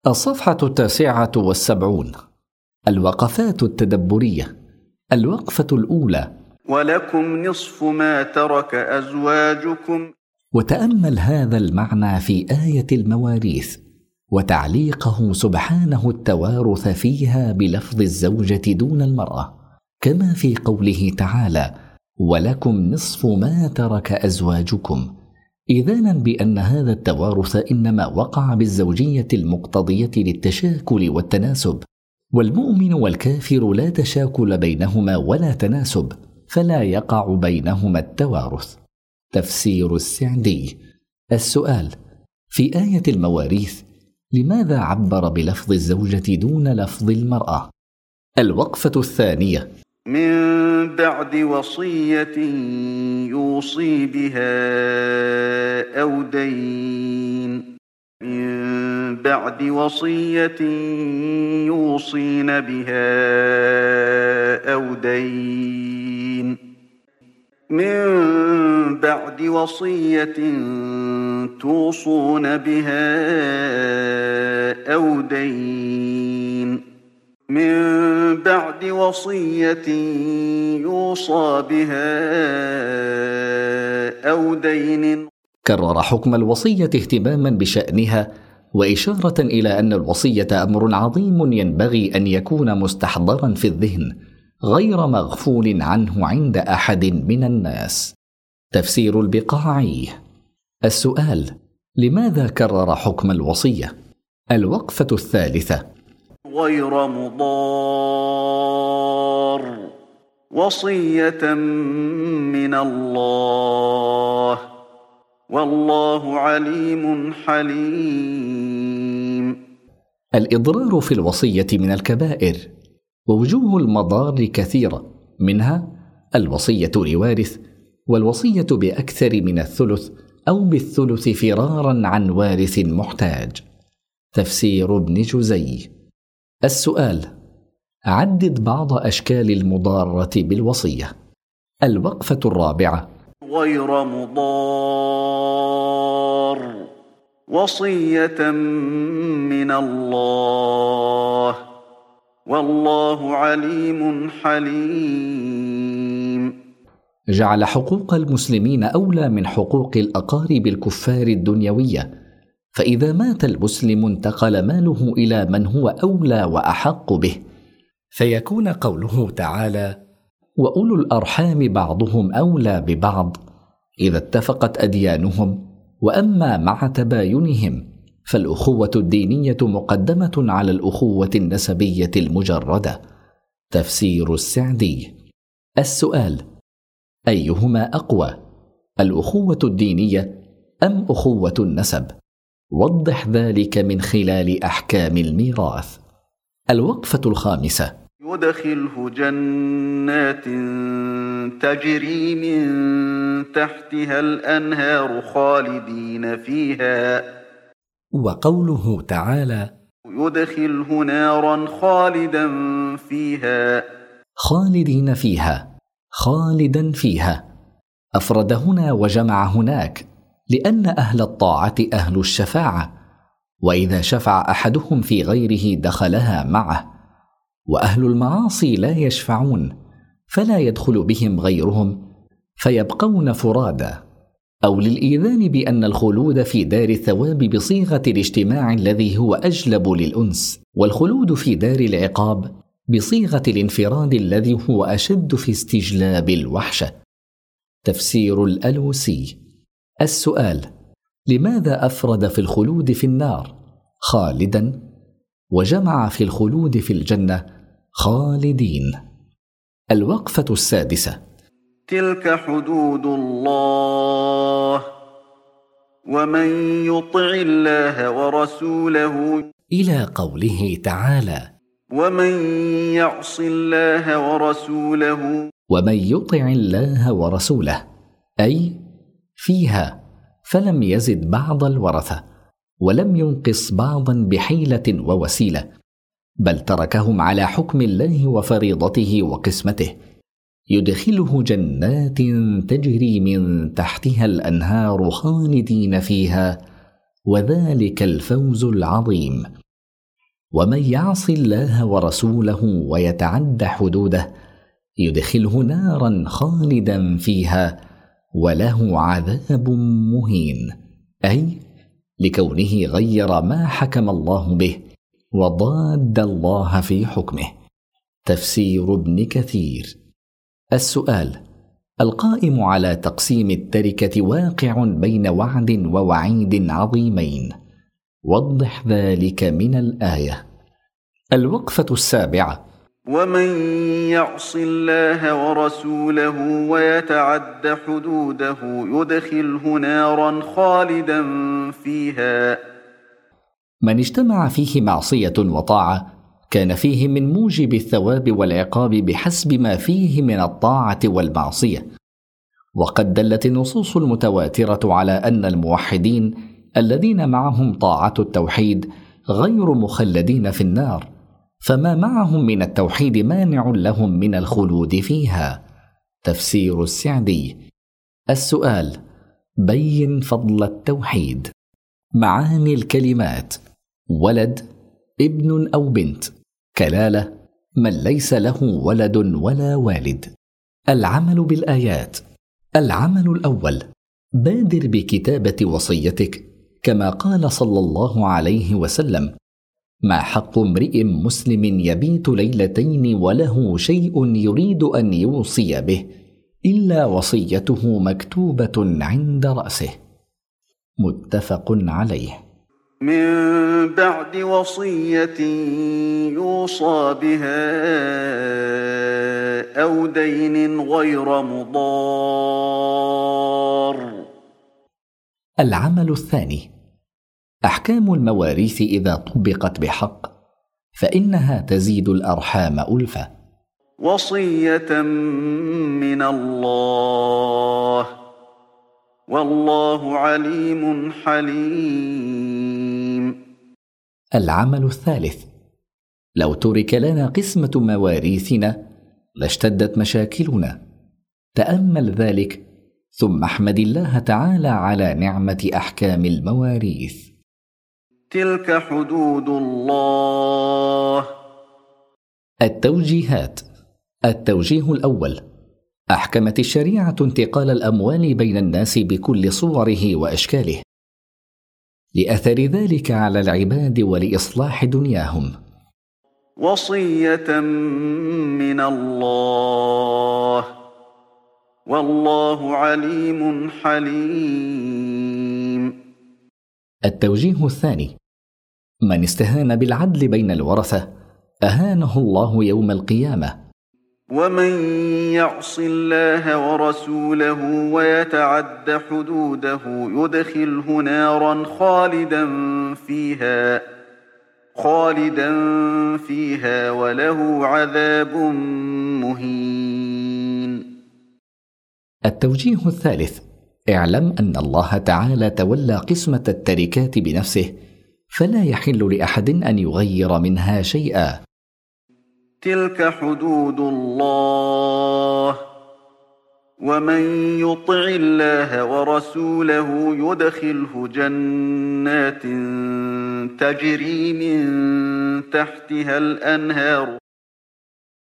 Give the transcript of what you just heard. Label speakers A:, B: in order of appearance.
A: الصفحة 79. الوقفات التدبرية. الوقفة الأولى:
B: ولكم نصف ما ترك أزواجكم.
A: وتأمل هذا المعنى في آية المواريث وتعليقه سبحانه التوارث فيها بلفظ الزوجة دون المرأة، كما في قوله تعالى: ولكم نصف ما ترك أزواجكم، إذانا بأن هذا التوارث إنما وقع بالزوجية المقتضية للتشاكل والتناسب، والمؤمن والكافر لا تشاكل بينهما ولا تناسب، فلا يقع بينهما التوارث. تفسير السعدي. السؤال: في آية المواريث لماذا عبر بلفظ الزوجة دون لفظ المرأة؟ الوقفة الثانية:
B: من بعد وصية يوصي بها أو دين. من بعد وصية يوصين بها أو دين. من بعد وصية توصون بها أو دين. من بعد وصية يوصى بها أو دين.
A: كرر حكم الوصية اهتماما بشأنها وإشارة إلى أن الوصية أمر عظيم ينبغي أن يكون مستحضرا في الذهن غير مغفول عنه عند أحد من الناس. تفسير البقاعي. السؤال: لماذا كرر حكم الوصية؟ الوقفة الثالثة:
B: غير مضار، وصية من الله، والله عليم حليم.
A: الإضرار في الوصية من الكبائر، ووجوه المضار كثيرة، منها الوصية لوارث، والوصية بأكثر من الثلث أو بالثلث فرارا عن وارث محتاج. تفسير ابن جزي. السؤال: عدد بعض أشكال المضارة بالوصية. الوقفة الرابعة:
B: غير مضار، وصية من الله، والله عليم حليم.
A: جعل حقوق المسلمين أولى من حقوق الأقارب الكفار الدنيوية، فإذا مات المسلم انتقل ماله إلى من هو أولى وأحق به، فيكون قوله تعالى: وأولو الأرحام بعضهم أولى ببعض إذا اتفقت أديانهم، وأما مع تباينهم فالأخوة الدينية مقدمة على الأخوة النسبية المجردة. تفسير السعدي. السؤال: أيهما أقوى، الأخوة الدينية أم أخوة النسب؟ وضح ذلك من خلال أحكام الميراث. الوقفة الخامسة:
B: يدخله جنات تجري من تحتها الأنهار خالدين فيها.
A: وقوله تعالى:
B: يدخله نارا خالدا فيها.
A: خالدين فيها، خالدا فيها، أفرد هنا وجمع هناك، لأن أهل الطاعة أهل الشفاعة، وإذا شفع أحدهم في غيره دخلها معه، وأهل المعاصي لا يشفعون فلا يدخل بهم غيرهم فيبقون فرادى، أو للإيذان بأن الخلود في دار الثواب بصيغة الاجتماع الذي هو أجلب للأنس، والخلود في دار العقاب بصيغة الانفراد الذي هو أشد في استجلاب الوحشة. تفسير الألوسي. السؤال: لماذا أفرد في الخلود في النار خالدا وجمع في الخلود في الجنة خالدين؟ الوقفة السادسة:
B: تلك حدود الله، ومن يطع الله ورسوله.
A: إلى قوله تعالى:
B: ومن يعص الله ورسوله.
A: ومن يطع الله ورسوله، أي فيها، فلم يزد بعض الورثة ولم ينقص بعضا بحيلة ووسيلة، بل تركهم على حكم الله وفريضته وقسمته، يدخله جنات تجري من تحتها الأنهار خالدين فيها، وذلك الفوز العظيم. ومن يعص الله ورسوله ويتعد حدوده يدخله نارا خالدا فيها وله عذاب مهين، أي لكونه غير ما حكم الله به وضاد الله في حكمه. تفسير ابن كثير. السؤال: القائم على تقسيم التركة واقع بين وعد ووعيد عظيمين، وضح ذلك من الآية. الوقفة السابعة:
B: ومن يعص الله ورسوله ويتعد حدوده يدخله نارا خالدا فيها.
A: من اجتمع فيه معصية وطاعة كان فيه من موجب الثواب والعقاب بحسب ما فيه من الطاعة والمعصية. وقد دلت النصوص المتواترة على أن الموحدين الذين معهم طاعة التوحيد غير مخلدين في النار، فما معهم من التوحيد مانع لهم من الخلود فيها. تفسير السعدي. السؤال: بين فضل التوحيد. معاني الكلمات: ولد، ابن أو بنت، كلالة، من ليس له ولد ولا والد. العمل بالآيات. العمل الأول: بادر بكتابة وصيتك، كما قال صلى الله عليه وسلم: ما حق امرئ مسلم يبيت ليلتين وله شيء يريد أن يوصي به إلا وصيته مكتوبة عند رأسه. متفق عليه.
B: من بعد وصية يوصى بها أو دين غير مضار.
A: العمل الثاني: أحكام المواريث إذا طبقت بحق فإنها تزيد الأرحام ألفة.
B: وصية من الله والله عليم حليم.
A: العمل الثالث: لو ترك لنا قسمة مواريثنا لاشتدت مشاكلنا. تأمل ذلك ثم احمد الله تعالى على نعمة أحكام المواريث.
B: تلك حدود الله.
A: التوجيهات. التوجيه الأول: أحكمت الشريعة انتقال الأموال بين الناس بكل صوره وأشكاله لأثر ذلك على العباد ولإصلاح دنياهم.
B: وصية من الله والله عليم حليم.
A: التوجيه الثاني: من استهان بالعدل بين الورثة أهانه الله يوم القيامة.
B: ومن يعص الله ورسوله ويتعد حدوده يدخله نارا خالدا فيها وله عذاب مهين.
A: التوجيه الثالث: اعلم أن الله تعالى تولى قسمة التركات بنفسه، فلا يحل لأحد أن يغير منها شيئا.
B: تلك حدود الله. ومن يطع الله ورسوله يدخله جنات تجري من تحتها الأنهار